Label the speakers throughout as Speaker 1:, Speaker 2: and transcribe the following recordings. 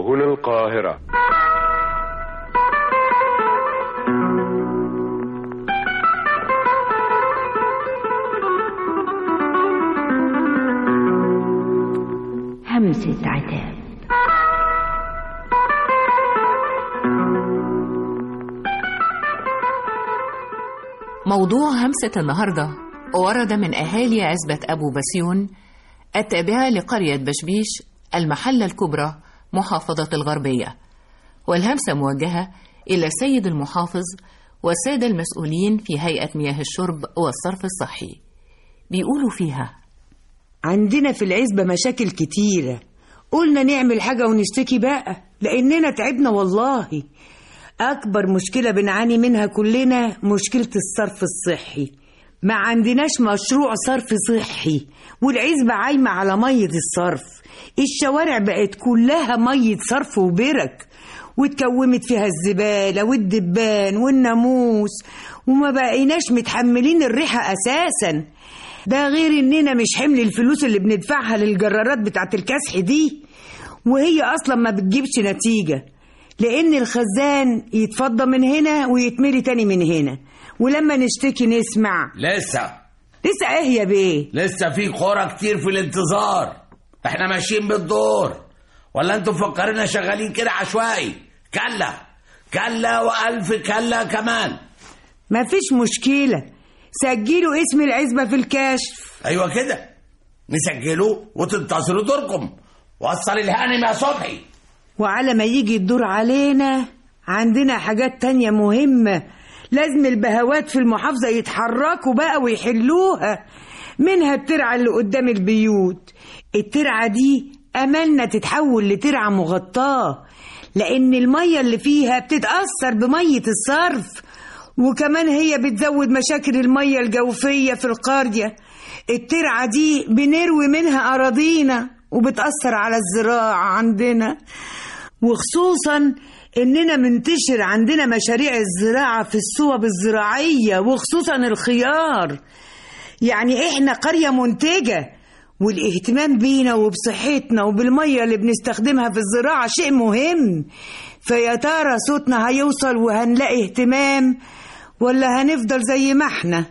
Speaker 1: هنا القاهرة.
Speaker 2: همسة عتاب.
Speaker 3: موضوع همسة النهاردة ورد من أهالي عزبة أبو بسيون التابعة لقرية بشبيش المحلة الكبرى محافظة الغربية، والهمسة موجهة إلى السيد المحافظ والسادة المسؤولين في هيئة مياه الشرب والصرف الصحي. بيقولوا فيها:
Speaker 4: عندنا في العزبة مشاكل كتيرة، قلنا نعمل حاجة ونشتكي بقى لأننا تعبنا والله. أكبر مشكلة بنعاني منها كلنا مشكلة الصرف الصحي. ما عندناش مشروع صرف صحي، والعزبة عايمة على مية الصرف. الشوارع بقت كلها مية صرف وبرك، واتكومت فيها الزبالة والدبان والناموس، وما بقيناش متحملين الريحة أساسا. ده غير إننا مش حمل الفلوس اللي بندفعها للجرارات بتاعت الكسح دي، وهي أصلا ما بتجيبش نتيجة، لأن الخزان يتفضى من هنا ويتملي تاني من هنا، ولما نشتكي نسمع
Speaker 5: لسه
Speaker 4: ايه يا بيه؟
Speaker 5: لسه في قرى كتير في الانتظار. احنا ماشيين بالدور، ولا انتوا مفكرين شغالين كده عشوائي؟ كلا وألف كلا كمان.
Speaker 4: مفيش مشكلة، سجلوا اسم العزبة في الكشف.
Speaker 5: ايوه كده، نسجلوا وتنتصروا دوركم. وصل الهانم يا صبحي.
Speaker 4: وعلى ما يجي الدور علينا عندنا حاجات تانية مهمة، لازم البهوات في المحافظة يتحركوا بقى ويحلوها. منها الترعة اللي قدام البيوت. الترعة دي أملنا تتحول لترعة مغطاة، لأن المية اللي فيها بتتأثر بمية الصرف، وكمان هي بتزود مشاكل المية الجوفية في القرية. الترعة دي بنروي منها أراضينا وبتأثر على الزراعة عندنا، وخصوصا إننا منتشر عندنا مشاريع الزراعة في الصوب الزراعية، وخصوصا الخيار. يعني إحنا قرية منتجة، والاهتمام بينا وبصحتنا وبالمية اللي بنستخدمها في الزراعة شيء مهم. فيا ترى صوتنا هيوصل وهنلاقي اهتمام، ولا هنفضل زي ما احنا؟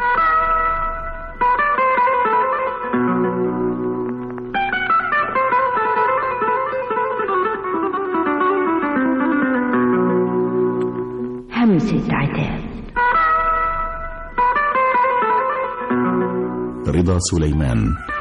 Speaker 2: همسة عتاب.
Speaker 6: رضا سليمان.